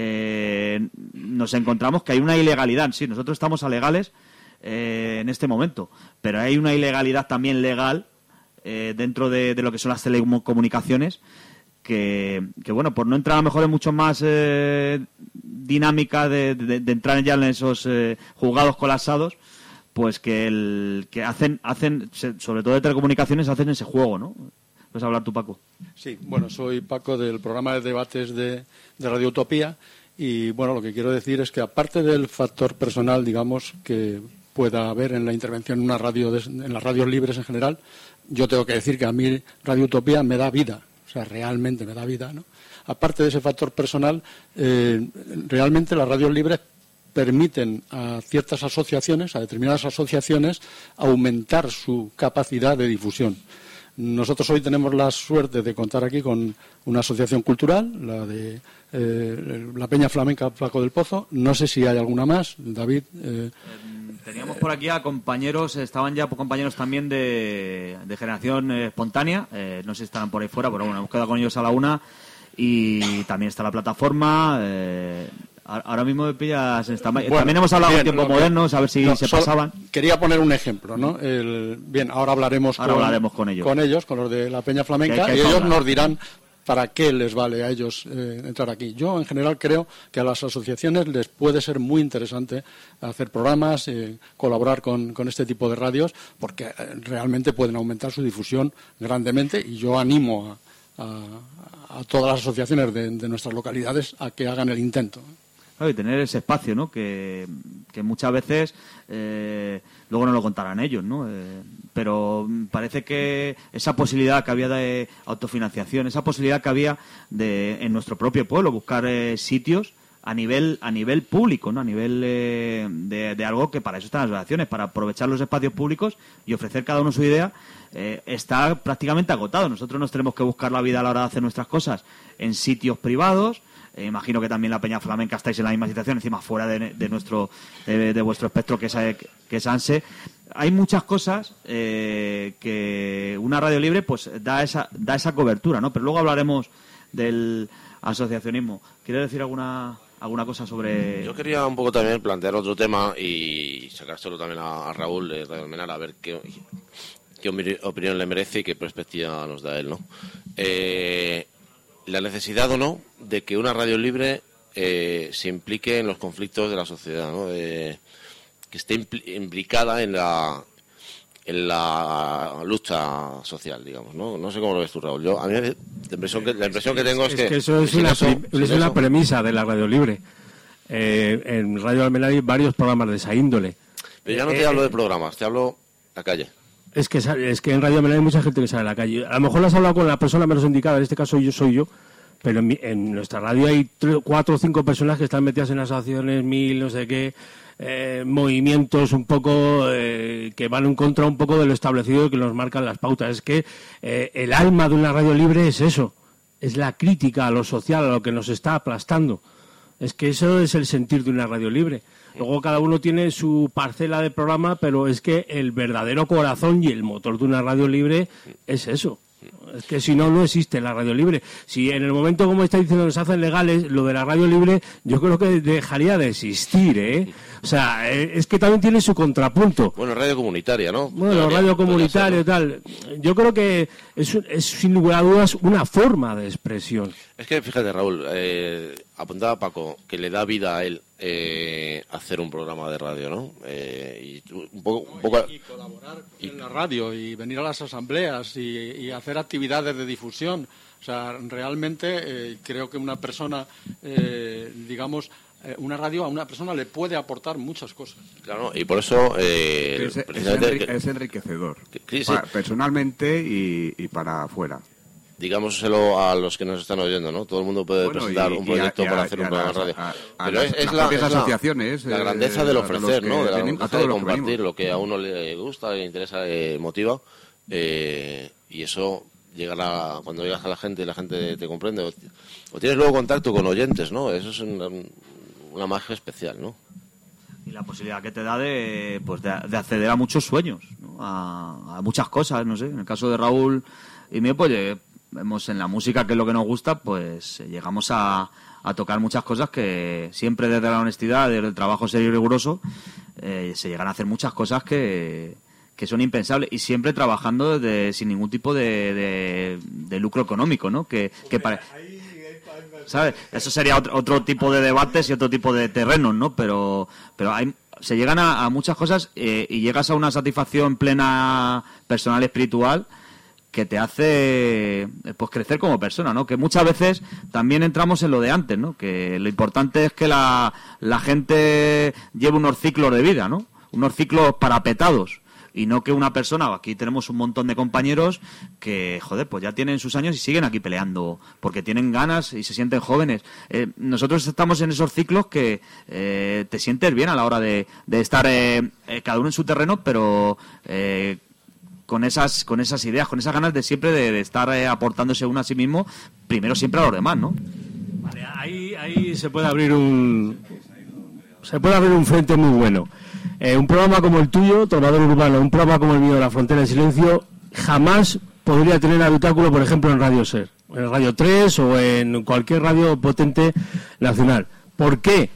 nos encontramos, que hay una ilegalidad. Sí, nosotros estamos a legales en este momento, pero hay una ilegalidad también legal dentro de lo que son las telecomunicaciones, que bueno, por no entrar a lo mejor en mucho más dinámica de entrar ya en esos juzgados colapsados, pues que hacen, sobre todo de telecomunicaciones, hacen ese juego, ¿no? Puedes hablar tú, Paco. Sí, bueno, soy Paco del programa de debates de Radio Utopía y bueno, lo que quiero decir es que aparte del factor personal, digamos, que pueda haber en la intervención en en las radios libres en general, yo tengo que decir que a mí Radio Utopía me da vida. O sea, realmente me da vida, ¿no? Aparte de ese factor personal, realmente las radios libres permiten a ciertas asociaciones, a determinadas asociaciones, aumentar su capacidad de difusión. Nosotros hoy tenemos la suerte de contar aquí con una asociación cultural, la de la Peña Flamenca Flaco del Pozo. No sé si hay alguna más, David. Teníamos por aquí a compañeros, estaban ya compañeros también de Generación Espontánea, no sé si estarán por ahí fuera, pero bueno, hemos quedado con ellos a la una, y también está la plataforma, ahora mismo me pillas en stand-by. Bueno, también hemos hablado bien, de tiempos modernos, a ver si se pasaban. Quería poner un ejemplo, ¿no? Bien, ahora hablaremos con ellos. Con los de la Peña Flamenca, y ellos nos dirán para qué les vale a ellos entrar aquí. Yo, en general, creo que a las asociaciones les puede ser muy interesante hacer programas, colaborar con este tipo de radios, porque realmente pueden aumentar su difusión grandemente, y yo animo a todas las asociaciones de nuestras localidades a que hagan el intento. Y tener ese espacio, ¿no? Que muchas veces luego no lo contarán ellos, ¿no? Pero parece que esa posibilidad que había de autofinanciación, esa posibilidad que había en nuestro propio pueblo, buscar sitios a nivel público, ¿no? A nivel de algo que para eso están las asociaciones, para aprovechar los espacios públicos y ofrecer cada uno su idea, está prácticamente agotado. Nosotros nos tenemos que buscar la vida a la hora de hacer nuestras cosas en sitios privados. Imagino que también la Peña Flamenca estáis en la misma situación, encima fuera de vuestro espectro, que es ANSE. Hay muchas cosas que una radio libre pues da esa cobertura, ¿no? Pero luego hablaremos del asociacionismo. ¿Quieres decir alguna cosa sobre...? Yo quería un poco también plantear otro tema y sacárselo también a Raúl de Radio Almenara, a ver qué opinión le merece y qué perspectiva nos da él, ¿no? La necesidad o no de que una radio libre se implique en los conflictos de la sociedad, ¿no? Que esté implicada en la lucha social, digamos, ¿no? No sé cómo lo ves tú, Raúl. A mí la impresión que tengo es que eso es una premisa de la radio libre. En Radio Almenara hay varios programas de esa índole. Pero ya no te hablo de programas, te hablo la calle. Es que en Radio Almenara hay mucha gente que sale a la calle. A lo mejor lo has hablado con la persona menos indicada, en este caso soy yo, pero en nuestra radio hay 4 o 5 personas que están metidas en asociaciones, no sé qué, movimientos un poco que van en contra un poco de lo establecido y que nos marcan las pautas. Es que el alma de una radio libre es eso, es la crítica a lo social, a lo que nos está aplastando. Es que eso es el sentir de una radio libre. Luego cada uno tiene su parcela de programa, pero es que el verdadero corazón y el motor de una radio libre es eso. Es que si no, no existe la radio libre. Si en el momento, como está diciendo, se hacen legales, lo de la radio libre, yo creo que dejaría de existir, ¿eh? O sea, es que también tiene su contrapunto. Bueno, radio comunitaria, ¿no? Bueno, radio comunitaria y tal. Yo creo que es sin lugar a dudas una forma de expresión. Es que, fíjate, Raúl, apuntaba Paco, que le da vida a él hacer un programa de radio, ¿no? Y un poco y colaborar en la radio y venir a las asambleas y hacer actividades de difusión. O sea, realmente creo que una persona, una radio a una persona le puede aportar muchas cosas. Claro, y por eso... es enriquecedor, sí. Personalmente y para afuera. Digámoselo a los que nos están oyendo, ¿no? Todo el mundo puede presentar un proyecto para hacer un programa de radio. Pero es las asociaciones, la grandeza del ofrecer, ¿no? De la grandeza de compartir lo que a uno le gusta, le interesa, le motiva. Y eso llegará cuando llegas a la gente y la gente te comprende. O tienes luego contacto con oyentes, ¿no? Eso es una magia especial, ¿no? Y la posibilidad que te da de acceder a muchos sueños, ¿no? A muchas cosas, no sé. En el caso de Raúl y mío, pues vemos en la música, que es lo que nos gusta, pues llegamos a tocar muchas cosas que siempre desde la honestidad, desde el trabajo serio y riguroso, se llegan a hacer muchas cosas que son impensables, y siempre trabajando sin ningún tipo de lucro económico, ¿no? ¿Sabes? Eso sería otro tipo de debates y otro tipo de terrenos, ¿no? Pero se llegan a muchas cosas y llegas a una satisfacción plena, personal, espiritual, que te hace pues crecer como persona, ¿no? Que muchas veces también entramos en lo de antes, ¿no? Que lo importante es que la gente lleve unos ciclos de vida, ¿no? Unos ciclos parapetados. Y no que una persona, aquí tenemos un montón de compañeros que, joder, pues ya tienen sus años y siguen aquí peleando porque tienen ganas y se sienten jóvenes. Nosotros estamos en esos ciclos que te sientes bien a la hora de estar cada uno en su terreno, pero con esas ideas, con esas ganas de siempre de estar aportándose uno a sí mismo, primero siempre a los demás, ¿no? Vale, ahí se puede abrir un frente muy bueno. Un programa como el tuyo, Trovador Urbano, un programa como el mío, La Frontera del Silencio, jamás podría tener habitáculo, por ejemplo, en Radio Ser, en Radio 3 o en cualquier radio potente nacional. ¿Por qué?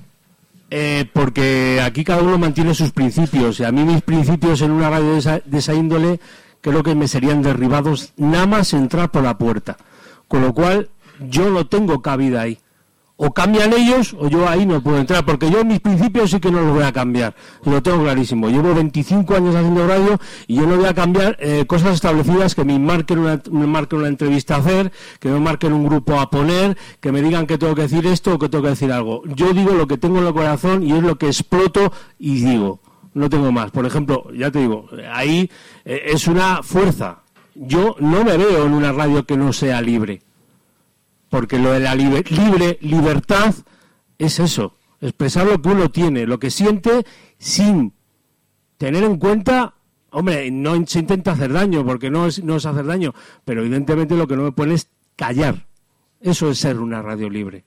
Porque aquí cada uno mantiene sus principios, y a mí mis principios en una radio de esa índole creo que me serían derribados nada más entrar por la puerta. Con lo cual, yo no tengo cabida ahí. O cambian ellos o yo ahí no puedo entrar, porque yo mis principios sí que no los voy a cambiar, lo tengo clarísimo. Llevo 25 años haciendo radio y yo no voy a cambiar cosas establecidas que me marquen una entrevista a hacer, que me marquen un grupo a poner, que me digan que tengo que decir esto o que tengo que decir algo. Yo digo lo que tengo en el corazón y es lo que exploto y digo, no tengo más. Por ejemplo, ya te digo, ahí es una fuerza. Yo no me veo en una radio que no sea libre. Porque lo de la libertad es eso, expresar lo que uno tiene, lo que siente, sin tener en cuenta, hombre, no se intenta hacer daño, porque no es hacer daño, pero evidentemente lo que no me pone es callar. Eso es ser una radio libre.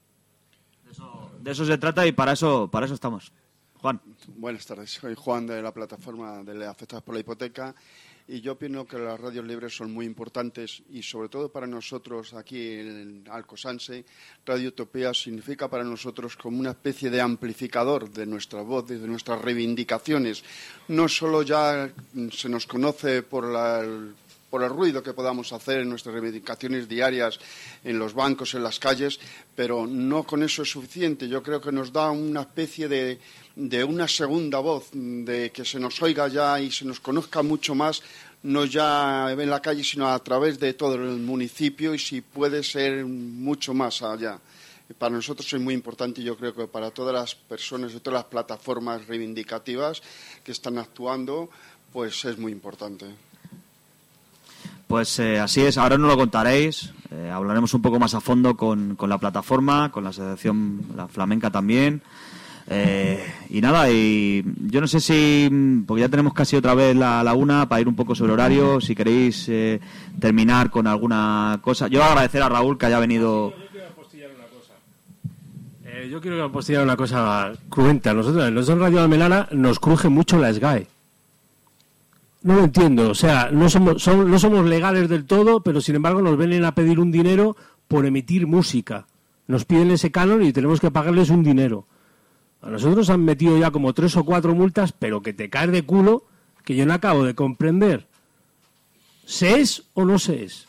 De eso se trata y para eso estamos. Juan. Buenas tardes, soy Juan de la plataforma de Afectados por la Hipoteca. Y yo opino que las radios libres son muy importantes y sobre todo para nosotros aquí en Alcosanse, Radio Utopía significa para nosotros como una especie de amplificador de nuestra voz y de nuestras reivindicaciones. No solo ya se nos conoce por por el ruido que podamos hacer en nuestras reivindicaciones diarias, en los bancos, en las calles, pero no con eso es suficiente. Yo creo que nos da una especie de una segunda voz, de que se nos oiga ya y se nos conozca mucho más, no ya en la calle, sino a través de todo el municipio, y si puede ser mucho más allá. Para nosotros es muy importante, y yo creo que para todas las personas de todas las plataformas reivindicativas que están actuando, pues es muy importante. Pues así es, ahora nos lo contaréis, hablaremos un poco más a fondo con la plataforma, con la asociación La Flamenca también. Y nada, y yo no sé si, porque ya tenemos casi otra vez la una, para ir un poco sobre horario, si queréis terminar con alguna cosa. Yo agradecer a Raúl que haya venido. Yo quiero apostillar una cosa cruenta. Nosotros en Radio Almenara nos cruje mucho la SGAE. No lo entiendo, o sea, no somos legales del todo, pero sin embargo nos vienen a pedir un dinero por emitir música. Nos piden ese canon y tenemos que pagarles un dinero. A nosotros han metido ya como 3 o 4 multas, pero que te caes de culo, que yo no acabo de comprender. ¿Se es o no se es?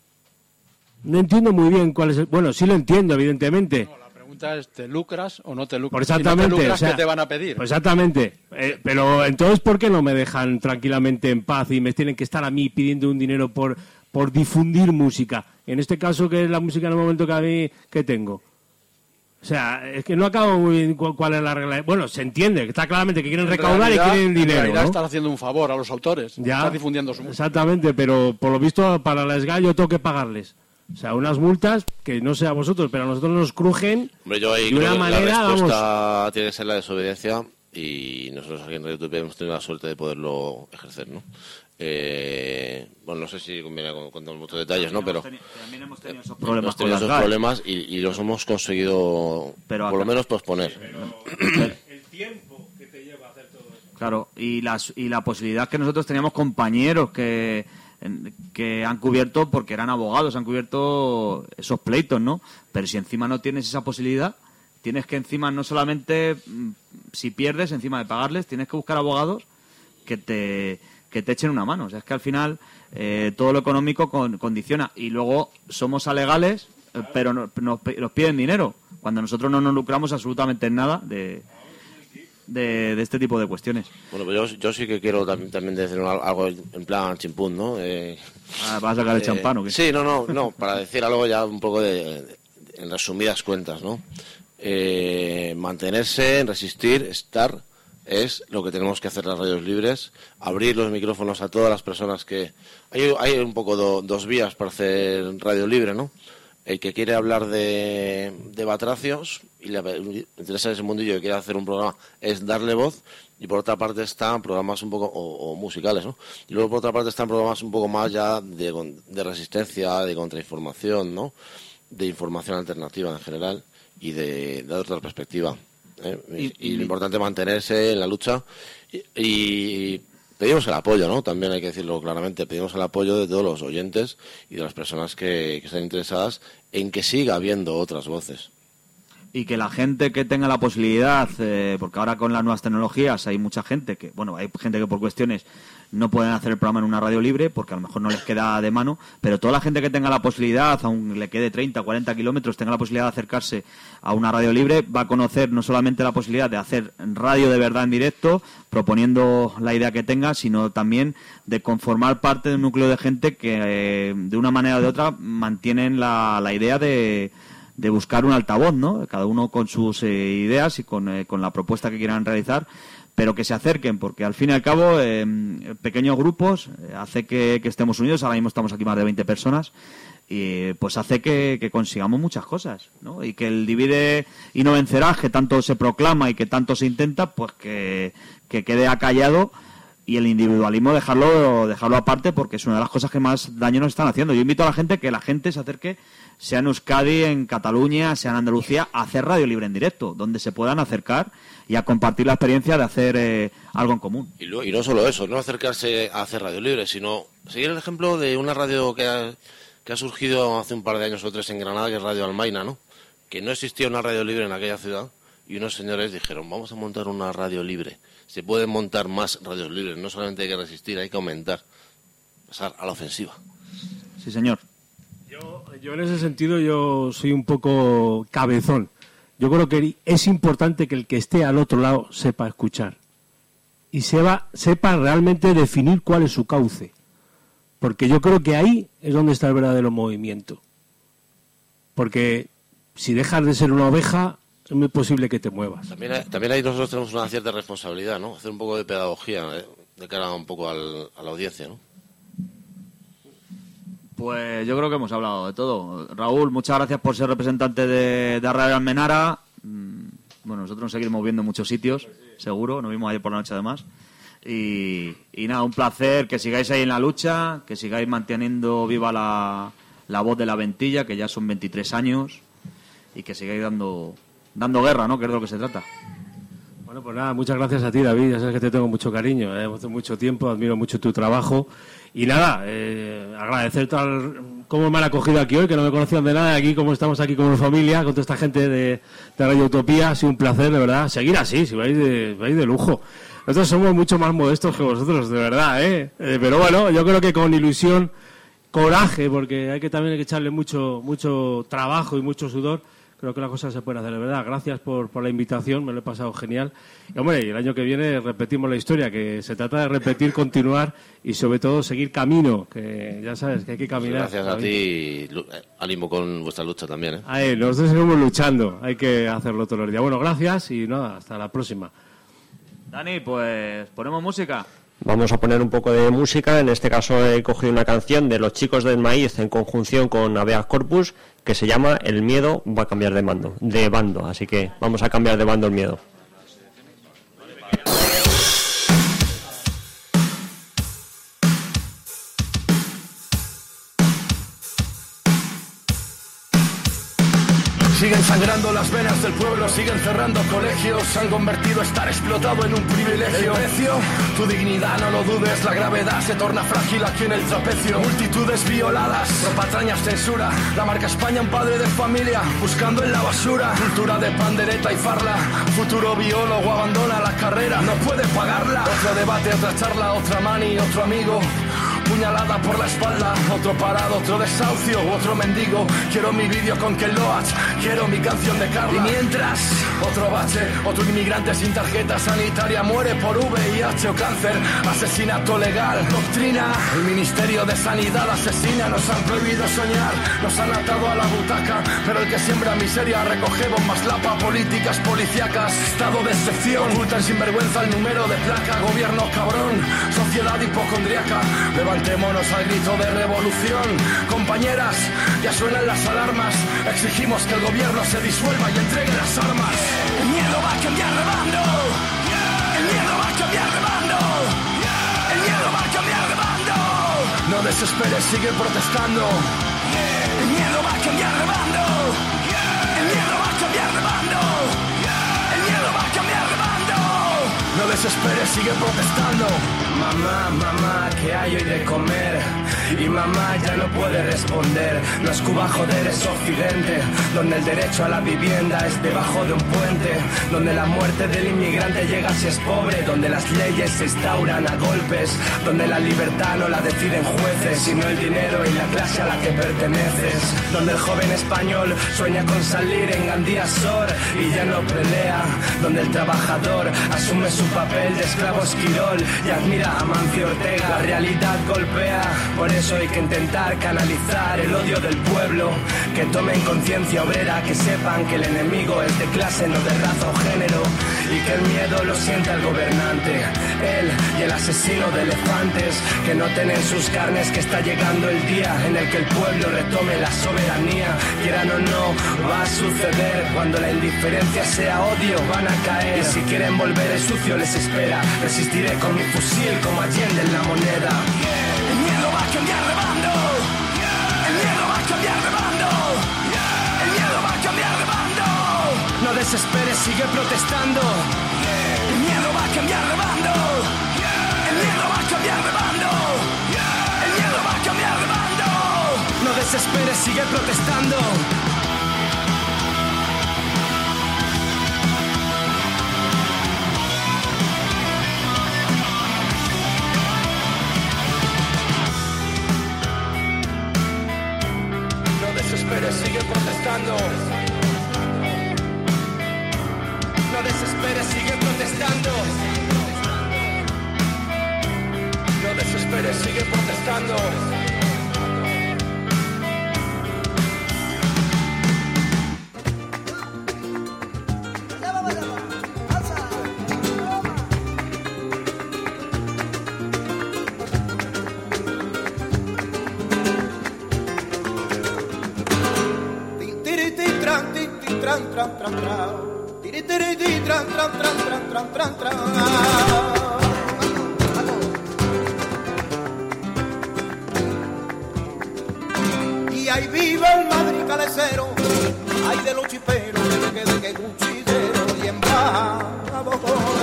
No entiendo muy bien cuál es el... Bueno, sí lo entiendo, evidentemente. No, la pregunta es, ¿te lucras o no te lucras? Pues exactamente. Si no te lucras, o sea, ¿qué te van a pedir? Pues exactamente. Pero entonces, ¿por qué no me dejan tranquilamente en paz y me tienen que estar a mí pidiendo un dinero por difundir música? En este caso, que es la música en el momento que tengo. O sea, es que no acabo muy bien cuál es la regla. Bueno, se entiende, que está claramente que quieren recaudar y quieren dinero. En realidad ¿no? estás haciendo un favor a los autores. Ya, estás difundiendo su música. Exactamente, pero por lo visto para la SGAE yo tengo que pagarles. O sea, unas multas que no sé a vosotros, pero a nosotros nos crujen. Hombre, yo ahí de una creo que manera, la respuesta vamos. tiene que ser la desobediencia, y nosotros aquí en Radio Utopía hemos tenido la suerte de poderlo ejercer, ¿no? Bueno, no sé si conviene contar muchos detalles, ¿no? Pero también hemos tenido esos hemos problemas con tenido las esos GAE. problemas y los hemos conseguido, Pero por lo menos, posponer. El tiempo que te lleva a hacer todo eso. Claro, y la posibilidad que nosotros teníamos compañeros que han cubierto, porque eran abogados, han cubierto esos pleitos, ¿no? Pero si encima no tienes esa posibilidad, tienes que encima no solamente, si pierdes, encima de pagarles, tienes que buscar abogados que te echen una mano. O sea, es que al final todo lo económico condiciona. Y luego somos alegales, pero nos piden dinero, cuando nosotros no nos lucramos absolutamente en nada de este tipo de cuestiones. Bueno, pues yo sí que quiero también decir algo en plan chimpún, ¿no? ¿Vas a sacar el champán o qué? Sí, no, para decir algo ya un poco en resumidas cuentas, ¿no? Mantenerse, resistir, estar, es lo que tenemos que hacer las radios libres, abrir los micrófonos a todas las personas que... Hay un poco dos vías para hacer radio libre, ¿no? El que quiere hablar de batracios y le interesa ese mundillo y quiere hacer un programa, es darle voz. Y por otra parte están programas un poco, o musicales, ¿no? Y luego por otra parte están programas un poco más ya de resistencia, de contrainformación, ¿no? De información alternativa en general y de otra perspectiva. Y lo importante es mantenerse en la lucha y pedimos el apoyo, ¿no? También hay que decirlo claramente, pedimos el apoyo de todos los oyentes y de las personas que están interesadas en que siga habiendo otras voces. Y que la gente que tenga la posibilidad, porque ahora con las nuevas tecnologías hay mucha gente que, bueno, hay gente que por cuestiones no pueden hacer el programa en una radio libre porque a lo mejor no les queda de mano, pero toda la gente que tenga la posibilidad, aunque le quede 30 o 40 kilómetros, tenga la posibilidad de acercarse a una radio libre, va a conocer no solamente la posibilidad de hacer radio de verdad en directo, proponiendo la idea que tenga, sino también de conformar parte de un núcleo de gente que de una manera o de otra mantienen la idea de buscar un altavoz, ¿no? Cada uno con sus ideas y con la propuesta que quieran realizar, pero que se acerquen, porque al fin y al cabo pequeños grupos hace que estemos unidos. Ahora mismo estamos aquí más de 20 personas y pues hace que consigamos muchas cosas, ¿no? Y que el divide y no vencerás, que tanto se proclama y que tanto se intenta, pues que quede acallado, y el individualismo dejarlo aparte, porque es una de las cosas que más daño nos están haciendo. Yo invito a la gente que la gente se acerque, sea en Euskadi, en Cataluña, sea en Andalucía, a hacer radio libre en directo, donde se puedan acercar y a compartir la experiencia de hacer algo en común. Y no solo eso, no acercarse a hacer radio libre, sino seguir el ejemplo de una radio que ha surgido hace un par de años o 3 en Granada, que es Radio Almaina, ¿no? Que no existía una radio libre en aquella ciudad y unos señores dijeron, vamos a montar una radio libre. Se pueden montar más radios libres, no solamente hay que resistir, hay que aumentar. pasar a la ofensiva. Sí, señor. Yo en ese sentido yo soy un poco cabezón. Yo creo que es importante que el que esté al otro lado sepa escuchar y sepa realmente definir cuál es su cauce. Porque yo creo que ahí es donde está el verdadero movimiento. Porque si dejas de ser una oveja, es muy posible que te muevas. También ahí nosotros tenemos una cierta responsabilidad, ¿no? Hacer un poco de pedagogía de cara un poco a la audiencia, ¿no? Pues yo creo que hemos hablado de todo. Raúl, muchas gracias por ser representante de Radio Almenara. Bueno, nosotros nos seguiremos viendo en muchos sitios, seguro. Nos vimos ayer por la noche además. Y nada, un placer que sigáis ahí en la lucha, que sigáis manteniendo viva la voz de la Ventilla, que ya son 23 años, y que sigáis dando guerra, ¿no? Que es de lo que se trata. Bueno, pues nada, muchas gracias a ti, David. Ya sabes que te tengo mucho cariño, hace mucho tiempo, admiro mucho tu trabajo. Y nada, agradecer cómo me han acogido aquí hoy, que no me conocían de nada, aquí como estamos aquí como familia, con toda esta gente de Radio Utopía. Ha sido un placer, de verdad. Seguir así, si vais de lujo. Nosotros somos mucho más modestos que vosotros, de verdad, pero bueno, yo creo que con ilusión, coraje, porque hay que echarle mucho trabajo y mucho sudor. Creo que las cosas se pueden hacer, de verdad. Gracias por la invitación, me lo he pasado genial. Y hombre, el año que viene repetimos la historia, que se trata de repetir, continuar y sobre todo seguir camino, que ya sabes que hay que caminar. Gracias a ti y ánimo con vuestra lucha también, nosotros seguimos luchando, hay que hacerlo todos los días. Bueno, gracias y nada, hasta la próxima. Dani, pues ponemos música. Vamos a poner un poco de música. En este caso he cogido una canción de Los Chicos del Maíz en conjunción con Habeas Corpus que se llama El miedo va a cambiar de bando. Así que vamos a cambiar de bando el miedo. Siguen sangrando las venas del pueblo, siguen cerrando colegios, han convertido estar explotado en un privilegio. ¿El precio? Tu dignidad, no lo dudes, la gravedad se torna frágil aquí en el trapecio. Multitudes violadas, por patrañas, censura, la marca España un padre de familia, buscando en la basura. Cultura de pandereta y farla, futuro biólogo abandona la carrera, no puede pagarla. Otro debate, otra charla, otra mani, otro amigo. Puñalada por la espalda, otro parado, otro desahucio, otro mendigo. Quiero mi vídeo con Ken Loach, quiero mi canción de Carla. Y mientras, otro bache, otro inmigrante sin tarjeta sanitaria muere por VIH o cáncer. Asesinato legal, doctrina. El Ministerio de Sanidad asesina, nos han prohibido soñar, nos han atado a la butaca. Pero el que siembra miseria recoge bombas lapa, políticas policíacas, estado de excepción. Ocultan sin vergüenza el número de placa, gobierno cabrón, sociedad hipocondriaca. Levantémonos al grito de revolución. Compañeras, ya suenan las alarmas. Exigimos que el gobierno se disuelva y entregue las armas. El miedo va a cambiar de bando. El miedo va a cambiar de bando. El miedo va a cambiar de bando. No desesperes, sigue protestando. El miedo va a cambiar de bando. El miedo va a cambiar de bando. El miedo va a cambiar de bando. No desesperes, sigue protestando. Mamá, mamá, ¿qué hay hoy de comer? Y mamá ya no puede responder. No es Cuba, joder, es Occidente, donde el derecho a la vivienda es debajo de un puente, donde la muerte del inmigrante llega si es pobre, donde las leyes se instauran a golpes, donde la libertad no la deciden jueces, sino el dinero y la clase a la que perteneces, donde el joven español sueña con salir en Gandía Sor y ya no pelea, donde el trabajador asume su papel de esclavo esquirol y admira a Mancio Ortega. La realidad golpea, por eso hay que intentar canalizar el odio del pueblo, que tomen conciencia obrera, que sepan que el enemigo es de clase, no de raza o género, y que el miedo lo sienta el gobernante, él y el asesino de elefantes, que noten en sus carnes que está llegando el día en el que el pueblo retome la soberanía. Quieran o no, va a suceder, cuando la indiferencia sea odio van a caer, y si quieren volver el sucio les espera, resistiré con mi fusil como Allende en la moneda. El miedo va a cambiar de bando. El miedo va a cambiar de bando. El miedo va a cambiar de bando. No desesperes, sigue protestando. El miedo va a cambiar de bando. El miedo va a cambiar de bando. El miedo va a cambiar de bando. No desesperes, sigue protestando. tran, tran, tran, tran. Tiri, tiri, tiri, tran, tran, tran, tran, tran, tran, tran. Y ahí vive el Madrid calecero, ay de los chiperos, de que cuchillero y embajadores.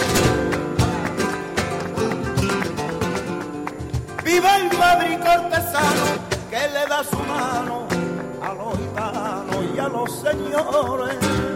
Vive el Madrid cortesano, que le da su mano a los gitanos y a los señores.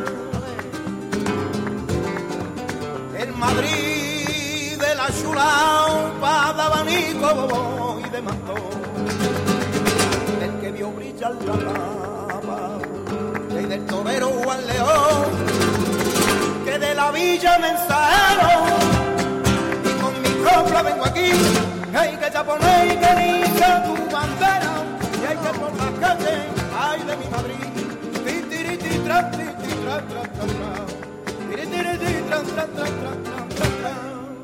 El Madrid de la chulaupa de abanico y de mantón, del que vio brillar la lava, y del torero Juan León, que de la villa Mensajero, y con mi copla vengo aquí, hay que japonés y que diga tu bandera, y hay que por las calles, ay de mi Madrid, ti tiri ti tra, ti tra, tra, tra, tra, tiri tiri ti tra, tra, tra, tra, tra, tra, tra.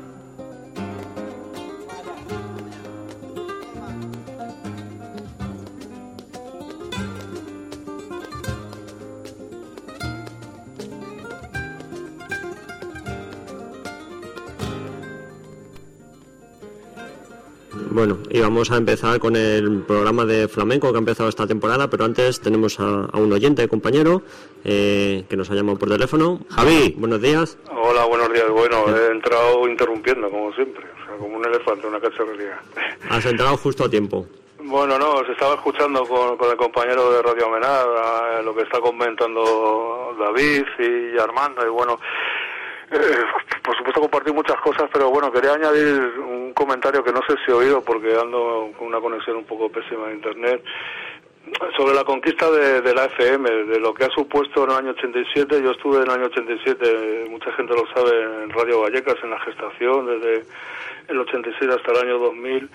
Bueno, y vamos a empezar con el programa de flamenco que ha empezado esta temporada, pero antes tenemos a un oyente, compañero, que nos ha llamado por teléfono. Javi, buenos días. Hola, buenos días. Bueno, he entrado interrumpiendo, como siempre, o sea, como un elefante, una cacharrería. Has entrado justo a tiempo. Bueno, no, os estaba escuchando con el compañero de Radio Amenada, lo que está comentando David y Armando, y bueno, por supuesto compartí muchas cosas, pero bueno, quería añadir un comentario que no sé si he oído porque ando con una conexión un poco pésima de internet, sobre la conquista de la FM, de lo que ha supuesto en el año 87. Yo estuve en el año 87, mucha gente lo sabe, en Radio Vallecas, en la gestación, desde el 86 hasta el año 2000.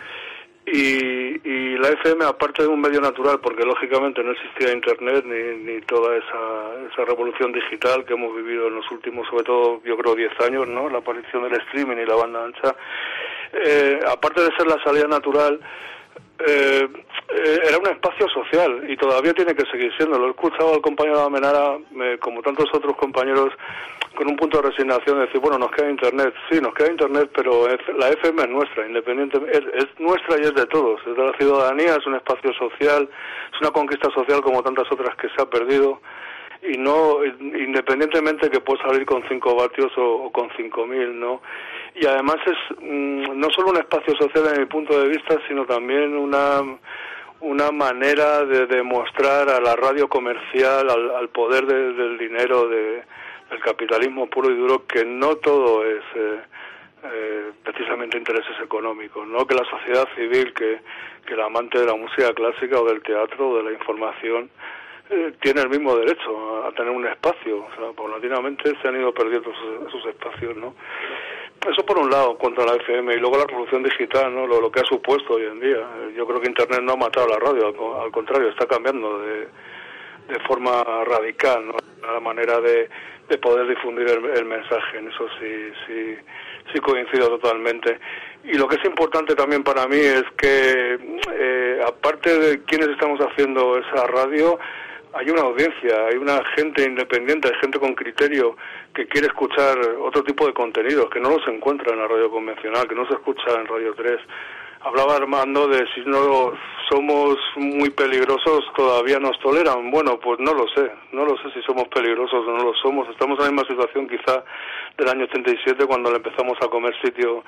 Y la FM, aparte de un medio natural, porque lógicamente no existía internet ni toda esa revolución digital que hemos vivido en los últimos, sobre todo, yo creo, 10 años, ¿no? La aparición del streaming y la banda ancha. Aparte de ser la salida natural, era un espacio social y todavía tiene que seguir siendo. Lo he escuchado al compañero Amenara, como tantos otros compañeros, con un punto de resignación, de decir, bueno, nos queda internet. Sí, nos queda internet, pero la FM es nuestra, independientemente, es nuestra y es de todos, es de la ciudadanía, es un espacio social, es una conquista social como tantas otras que se ha perdido, y no, independientemente que puedas salir con 5 vatios o con 5.000, ¿no? Y además es no solo un espacio social desde mi punto de vista, sino también una manera de demostrar a la radio comercial, al poder del dinero, del capitalismo puro y duro, que no todo es precisamente intereses económicos, ¿no? Que la sociedad civil, que el amante de la música clásica o del teatro o de la información tiene el mismo derecho a tener un espacio. O sea, paulatinamente se han ido perdiendo esos espacios, ¿no? Eso por un lado, contra la FM, y luego la revolución digital, ¿no? Lo que ha supuesto hoy en día. Yo creo que Internet no ha matado a la radio, al contrario, está cambiando de forma radical, ¿no? La manera de poder difundir el mensaje. En eso sí coincido totalmente. Y lo que es importante también para mí es que, aparte de quienes estamos haciendo esa radio, hay una audiencia, hay una gente independiente, hay gente con criterio que quiere escuchar otro tipo de contenidos, que no los encuentra en la radio convencional, que no se escucha en Radio 3. Hablaba Armando de si no somos muy peligrosos, todavía nos toleran. Bueno, pues no lo sé si somos peligrosos o no lo somos. Estamos en la misma situación quizá del año 87, cuando le empezamos a comer sitio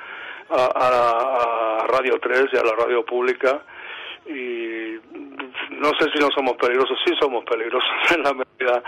a Radio 3 y a la radio pública. Y no sé si no somos peligrosos, sí somos peligrosos en la medida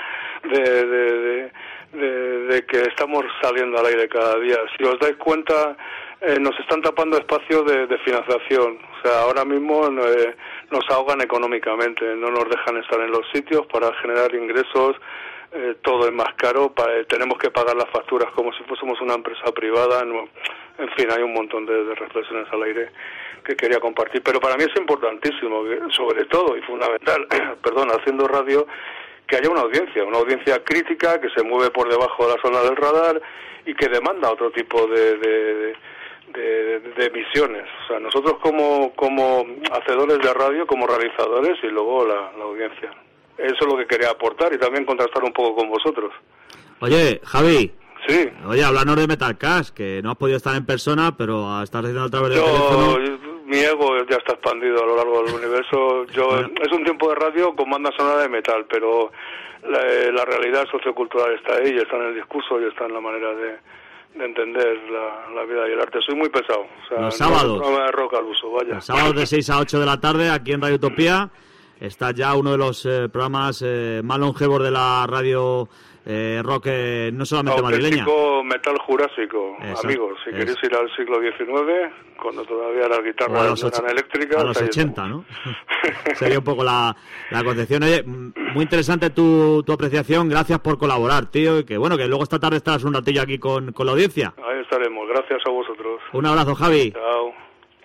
de que estamos saliendo al aire cada día. Si os dais cuenta, nos están tapando espacios de financiación. O sea, ahora mismo nos ahogan económicamente, no nos dejan estar en los sitios para generar ingresos. Todo es más caro, tenemos que pagar las facturas como si fuésemos una empresa privada. No, en fin, hay un montón de reflexiones al aire que quería compartir, pero para mí es importantísimo, sobre todo y fundamental, haciendo radio, que haya una audiencia crítica que se mueve por debajo de la zona del radar y que demanda otro tipo de emisiones. O sea, nosotros como hacedores de radio, como realizadores, y luego la audiencia. Eso es lo que quería aportar y también contrastar un poco con vosotros. Oye, Javi. Sí. Oye, háblanos de Metalcast, que no has podido estar en persona, pero estás haciendo a través del teléfono. Mi ego ya está expandido a lo largo del universo. Es un tiempo de radio con banda sonora de metal, pero la realidad sociocultural está ahí, está en el discurso y está en la manera de entender la vida y el arte. Soy muy pesado. O sea, los sábados. No es un programa de rock al uso, vaya. Los sábados de 6 a 8 de la tarde, aquí en Radio Utopía, está ya uno de los programas más longevos de la radio rock, no solamente madrileña. Metal jurásico, amigos. Si queréis ir al siglo XIX, cuando todavía las guitarras eran eléctricas. A los 80, ¿no? Sería un poco la concepción. Oye, muy interesante tu apreciación. Gracias por colaborar, tío. Y que bueno, que luego esta tarde estarás un ratillo aquí con la audiencia. Ahí estaremos. Gracias a vosotros. Un abrazo, Javi. Chao.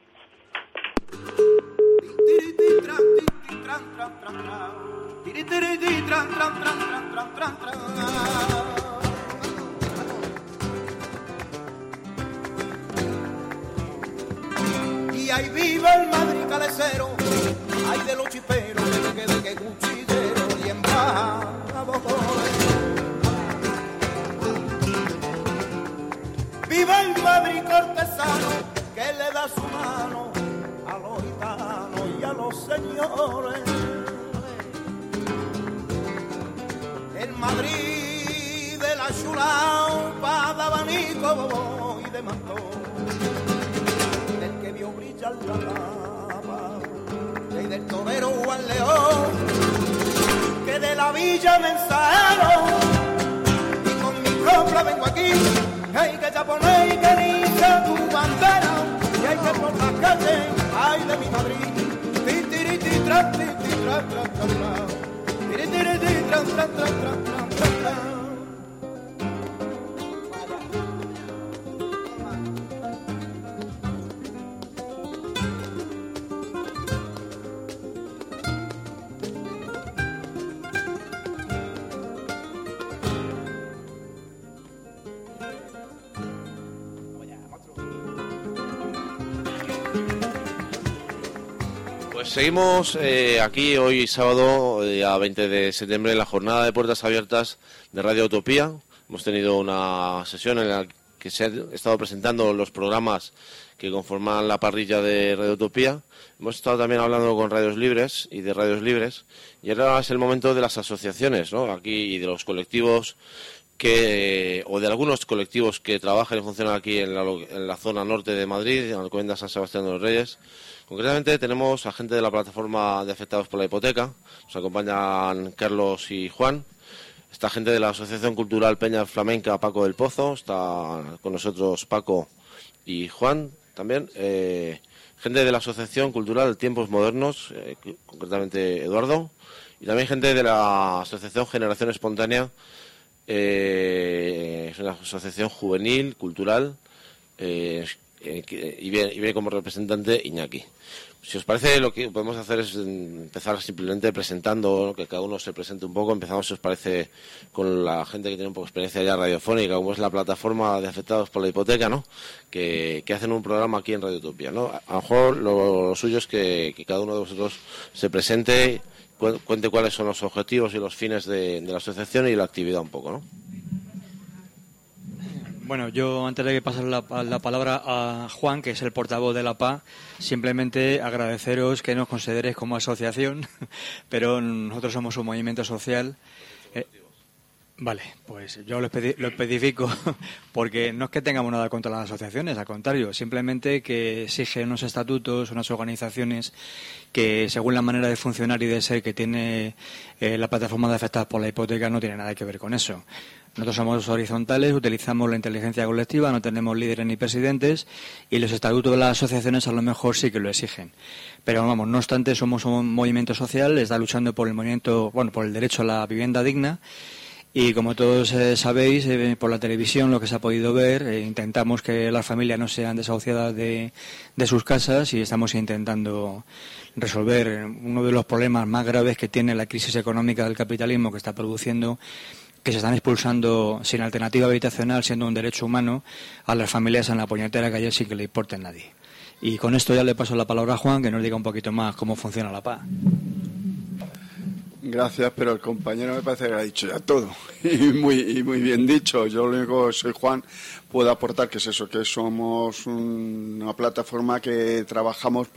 Y ahí vive el Madrid calecero, ay de los chiperos, de que cuchillero y embajadores. Vive el Madrid cortesano, que le da su mano a los gitanos y a los señores. El Madrid de la chulaupa de abanico y de mantón, del que vio brillar la lava, y del torero Juan León, que de la villa Mensajero, y con mi copla vengo aquí, hay que ya ponéis que dice tu bandera, y hay que por las calles, ay de mi Madrid, ti tiri ti tra tra tra tra. Pues seguimos aquí hoy sábado, día 20 de septiembre, en la jornada de puertas abiertas de Radio Utopía. Hemos tenido una sesión en la que se han estado presentando los programas que conforman la parrilla de Radio Utopía. Hemos estado también hablando con radios libres y de radios libres. Y ahora es el momento de las asociaciones, ¿no? Aquí, y de los colectivos o de algunos colectivos que trabajan y funcionan aquí en la zona norte de Madrid, en la Alcobendas San Sebastián de los Reyes. Concretamente tenemos a gente de la plataforma de afectados por la hipoteca. Nos acompañan Carlos y Juan. Está gente de la Asociación Cultural Peña Flamenca, Paco del Pozo. Está con nosotros Paco y Juan también. Gente de la Asociación Cultural Tiempos Modernos, concretamente Eduardo. Y también gente de la Asociación Generación Espontánea. Es una asociación juvenil, cultural. Y viene como representante Iñaki. Si os parece, lo que podemos hacer es empezar simplemente presentando, ¿no? Que cada uno se presente un poco. Empezamos, si os parece, con la gente que tiene un poco de experiencia ya radiofónica, como es la plataforma de afectados por la hipoteca, ¿no? Que hacen un programa aquí en Radio Utopía, ¿no? A lo mejor lo suyo es que cada uno de vosotros se presente, cuente cuáles son los objetivos y los fines de la asociación y la actividad un poco, ¿no? Bueno, yo antes de que pasar la palabra a Juan, que es el portavoz de la PA, simplemente agradeceros que nos consideréis como asociación, pero nosotros somos un movimiento social. Vale, pues yo lo especifico porque no es que tengamos nada contra las asociaciones, al contrario, simplemente que exigen unos estatutos, unas organizaciones que según la manera de funcionar y de ser que tiene la plataforma de afectados por la hipoteca no tiene nada que ver con eso. Nosotros somos horizontales, utilizamos la inteligencia colectiva, no tenemos líderes ni presidentes y los estatutos de las asociaciones a lo mejor sí que lo exigen. Pero vamos, no obstante, somos un movimiento social, está luchando por por el derecho a la vivienda digna. Y como todos sabéis, por la televisión, lo que se ha podido ver, intentamos que las familias no sean desahuciadas de sus casas y estamos intentando resolver uno de los problemas más graves que tiene la crisis económica del capitalismo que está produciendo, que se están expulsando sin alternativa habitacional, siendo un derecho humano, a las familias en la puñetera calle sin que le importe a nadie. Y con esto ya le paso la palabra a Juan, que nos diga un poquito más cómo funciona la PA. Gracias, pero el compañero me parece que ha dicho ya todo. Y muy bien dicho. Yo lo único que soy Juan, puedo aportar que es eso, que somos una plataforma que trabajamos